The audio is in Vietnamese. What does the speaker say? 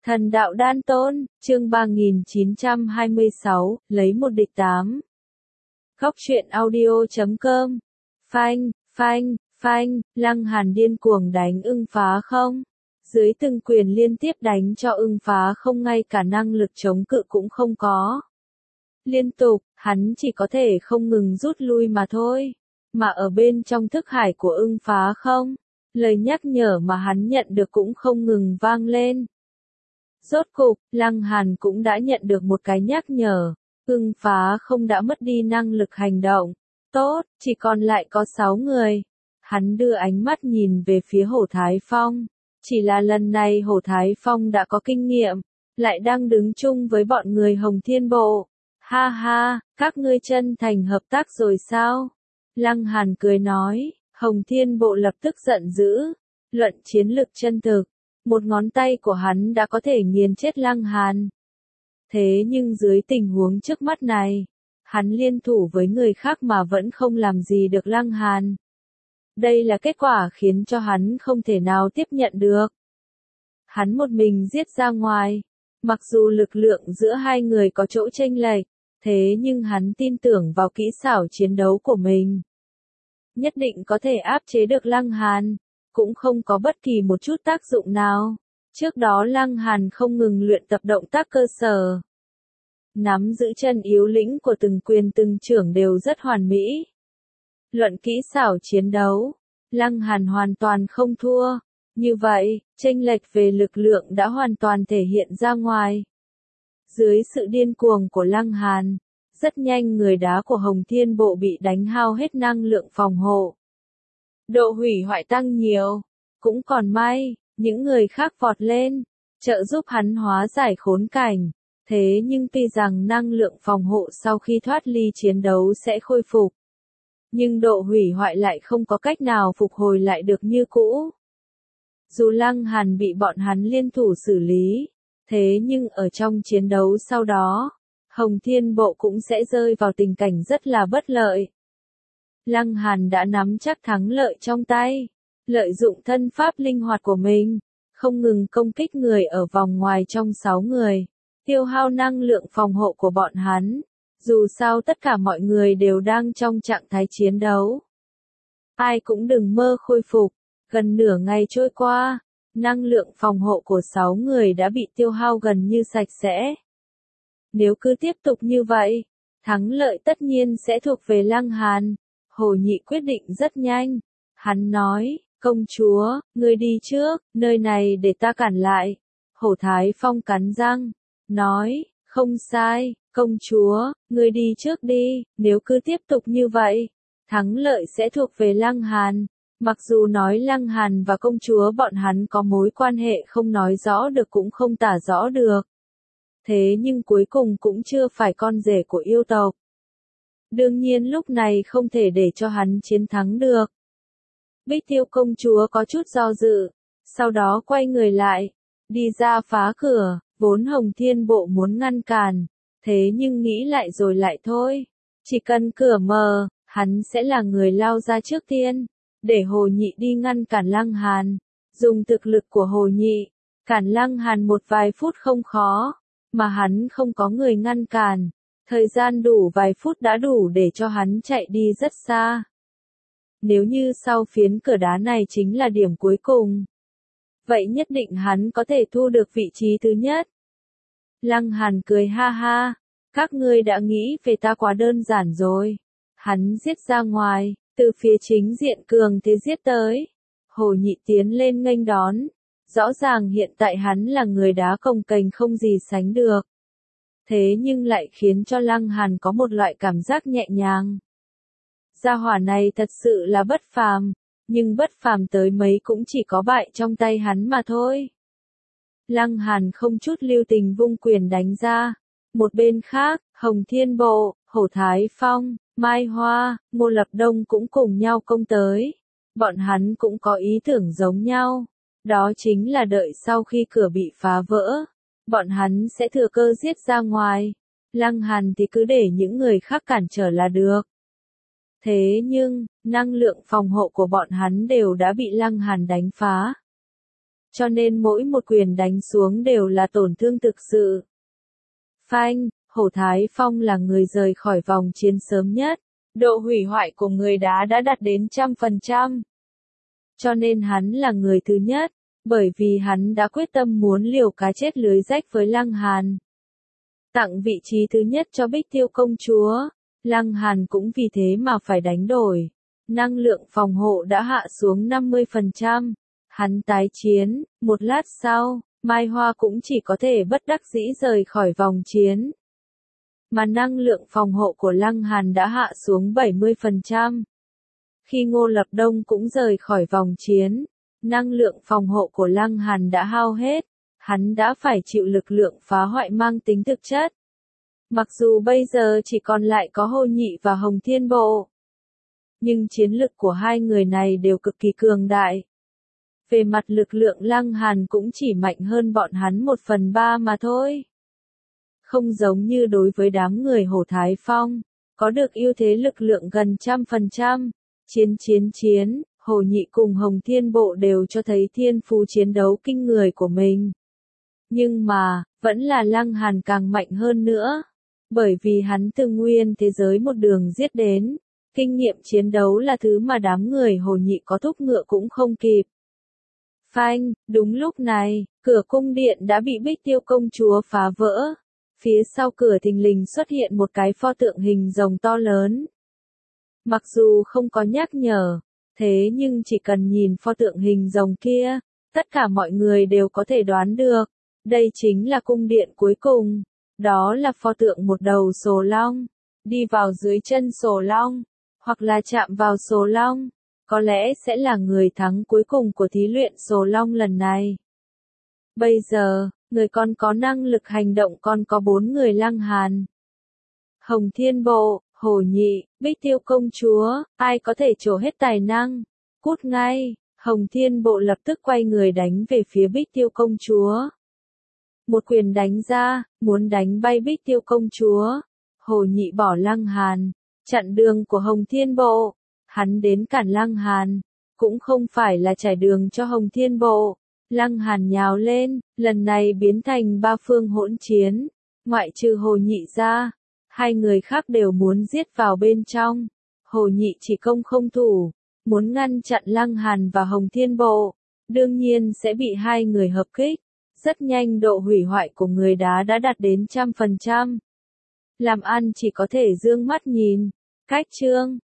Thần đạo đan tôn, chương 3926, lấy một địch 8. Góc truyện audio.com. Phanh, phanh, phanh, Lăng Hàn điên cuồng đánh ưng phá không. Dưới từng quyền liên tiếp đánh cho ưng phá không, ngay cả năng lực chống cự cũng không có. Liên tục, hắn chỉ có thể không ngừng rút lui mà thôi. Mà ở bên trong thức hải của ưng phá không, lời nhắc nhở mà hắn nhận được cũng không ngừng vang lên. Rốt cục, Lăng Hàn cũng đã nhận được một cái nhắc nhở, ưng phá không đã mất đi năng lực hành động. Tốt, chỉ còn lại có 6 người. Hắn đưa ánh mắt nhìn về phía Hổ Thái Phong. Chỉ là lần này Hổ Thái Phong đã có kinh nghiệm, lại đang đứng chung với bọn người Hồng Thiên Bộ. Ha ha, các ngươi chân thành hợp tác rồi sao? Lăng Hàn cười nói. Hồng Thiên Bộ lập tức giận dữ. Luận chiến lực chân thực, một ngón tay của hắn đã có thể nghiền chết Lăng Hàn. Thế nhưng dưới tình huống trước mắt này, hắn liên thủ với người khác mà vẫn không làm gì được Lăng Hàn. Đây là kết quả khiến cho hắn không thể nào tiếp nhận được. Hắn một mình giết ra ngoài, mặc dù lực lượng giữa hai người có chỗ chênh lệch, thế nhưng hắn tin tưởng vào kỹ xảo chiến đấu của mình. Nhất định có thể áp chế được Lăng Hàn, cũng không có bất kỳ một chút tác dụng nào. Trước đó Lăng Hàn không ngừng luyện tập động tác cơ sở. Nắm giữ chân yếu lĩnh của từng quyền từng chưởng đều rất hoàn mỹ. Luận kỹ xảo chiến đấu, Lăng Hàn hoàn toàn không thua. Như vậy, chênh lệch về lực lượng đã hoàn toàn thể hiện ra ngoài. Dưới sự điên cuồng của Lăng Hàn, rất nhanh người đá của Hồng Thiên Bộ bị đánh hao hết năng lượng phòng hộ. Độ hủy hoại tăng nhiều, cũng còn may, những người khác vọt lên, trợ giúp hắn hóa giải khốn cảnh. Thế nhưng tuy rằng năng lượng phòng hộ sau khi thoát ly chiến đấu sẽ khôi phục, nhưng độ hủy hoại lại không có cách nào phục hồi lại được như cũ. Dù Lăng Hàn bị bọn hắn liên thủ xử lý, thế nhưng ở trong chiến đấu sau đó, Hồng Thiên Bộ cũng sẽ rơi vào tình cảnh rất là bất lợi. Lăng Hàn đã nắm chắc thắng lợi trong tay, lợi dụng thân pháp linh hoạt của mình, không ngừng công kích người ở vòng ngoài trong 6 người, tiêu hao năng lượng phòng hộ của bọn hắn. Dù sao tất cả mọi người đều đang trong trạng thái chiến đấu. Ai cũng đừng mơ khôi phục. Gần nửa ngày trôi qua, năng lượng phòng hộ của 6 người đã bị tiêu hao gần như sạch sẽ. Nếu cứ tiếp tục như vậy, thắng lợi tất nhiên sẽ thuộc về Lăng Hàn. Hồ Nhị quyết định rất nhanh. Hắn nói, công chúa, ngươi đi trước, nơi này để ta cản lại. Hổ Thái Phong cắn răng, nói, không sai, công chúa, ngươi đi trước đi, nếu cứ tiếp tục như vậy, thắng lợi sẽ thuộc về Lăng Hàn. Mặc dù nói Lăng Hàn và công chúa bọn hắn có mối quan hệ không nói rõ được cũng không tả rõ được. Thế nhưng cuối cùng cũng chưa phải con rể của yêu tộc. Đương nhiên lúc này không thể để cho hắn chiến thắng được. Bích Tiêu công chúa có chút do dự, sau đó quay người lại, đi ra phá cửa, vốn Hồng Thiên Bộ muốn ngăn cản, thế nhưng nghĩ lại rồi lại thôi. Chỉ cần cửa mở, hắn sẽ là người lao ra trước tiên, để Hồ Nhị đi ngăn cản Lăng Hàn. Dùng thực lực của Hồ Nhị, cản Lăng Hàn một vài phút không khó, mà hắn không có người ngăn cản. Thời gian đủ vài phút đã đủ để cho hắn chạy đi rất xa. Nếu như sau phiến cửa đá này chính là điểm cuối cùng, vậy nhất định hắn có thể thu được vị trí thứ nhất. Lăng Hàn cười ha ha, các ngươi đã nghĩ về ta quá đơn giản rồi. Hắn giết ra ngoài, từ phía chính diện cường thế giết tới. Hồ Nhị tiến lên nghênh đón. Rõ ràng hiện tại hắn là người đá cồng kềnh không gì sánh được. Thế nhưng lại khiến cho Lăng Hàn có một loại cảm giác nhẹ nhàng. Gia hỏa này thật sự là bất phàm, nhưng bất phàm tới mấy cũng chỉ có bại trong tay hắn mà thôi. Lăng Hàn không chút lưu tình vung quyền đánh ra. Một bên khác, Hồng Thiên Bộ, Hổ Thái Phong, Mai Hoa, Ngô Lập Đông cũng cùng nhau công tới. Bọn hắn cũng có ý tưởng giống nhau. Đó chính là đợi sau khi cửa bị phá vỡ, bọn hắn sẽ thừa cơ giết ra ngoài. Lăng Hàn thì cứ để những người khác cản trở là được. Thế nhưng, năng lượng phòng hộ của bọn hắn đều đã bị Lăng Hàn đánh phá. cho nên mỗi một quyền đánh xuống đều là tổn thương thực sự. Phanh, Hồ Thái Phong là người rời khỏi vòng chiến sớm nhất, độ hủy hoại của người đá đã đạt đến 100%. Cho nên hắn là người thứ nhất, bởi vì hắn đã quyết tâm muốn liều cá chết lưới rách với Lăng Hàn. Tặng vị trí thứ nhất cho Bích Tiêu công chúa, Lăng Hàn cũng vì thế mà phải đánh đổi. Năng lượng phòng hộ đã hạ xuống 50%. Hắn tái chiến, một lát sau, Mai Hoa cũng chỉ có thể bất đắc dĩ rời khỏi vòng chiến. Mà năng lượng phòng hộ của Lăng Hàn đã hạ xuống 70%. Khi Ngô Lập Đông cũng rời khỏi vòng chiến, năng lượng phòng hộ của Lăng Hàn đã hao hết, hắn đã phải chịu lực lượng phá hoại mang tính thực chất. Mặc dù bây giờ chỉ còn lại có Hồ Nhị và Hồng Thiên Bộ, nhưng chiến lực của hai người này đều cực kỳ cường đại. Về mặt lực lượng Lăng Hàn cũng chỉ mạnh hơn bọn hắn 1/3 mà thôi. Không giống như đối với đám người Hồ Thái Phong, có được ưu thế lực lượng gần 100%. Chiến, Hồ Nhị cùng Hồng Thiên Bộ đều cho thấy thiên phú chiến đấu kinh người của mình. Nhưng mà, vẫn là Lăng Hàn càng mạnh hơn nữa. Bởi vì hắn từ nguyên thế giới một đường giết đến, kinh nghiệm chiến đấu là thứ mà đám người Hồ Nhị có thúc ngựa cũng không kịp. Phanh, đúng lúc này, cửa cung điện đã bị Bích Tiêu công chúa phá vỡ. Phía sau cửa thình lình xuất hiện một cái pho tượng hình rồng to lớn. Mặc dù không có nhắc nhở, thế nhưng chỉ cần nhìn pho tượng hình rồng kia, tất cả mọi người đều có thể đoán được, đây chính là cung điện cuối cùng. Đó là pho tượng một đầu sồ long, đi vào dưới chân sồ long, hoặc là chạm vào sồ long, có lẽ sẽ là người thắng cuối cùng của thí luyện sồ long lần này. Bây giờ, người còn có năng lực hành động còn có 4 người: Lăng Hàn, Hồng Thiên Bộ, Hồ Nhị, Bích Tiêu công chúa, ai có thể trổ hết tài năng? Cút ngay! Hồng Thiên Bộ lập tức quay người đánh về phía Bích Tiêu công chúa. Một quyền đánh ra, muốn đánh bay Bích Tiêu công chúa. Hồ Nhị bỏ Lăng Hàn, chặn đường của Hồng Thiên Bộ. Hắn đến cản Lăng Hàn, cũng không phải là trải đường cho Hồng Thiên Bộ. Lăng Hàn nhào lên, lần này biến thành 3 phương hỗn chiến. Ngoại trừ Hồ Nhị ra, hai người khác đều muốn giết vào bên trong. Hồ Nhị chỉ công không thủ, muốn ngăn chặn Lăng Hàn và Hồng Thiên Bộ. Đương nhiên sẽ bị hai người hợp kích. Rất nhanh độ hủy hoại của người đá đã đạt đến 100%. Làm ăn chỉ có thể dương mắt nhìn. Cách chương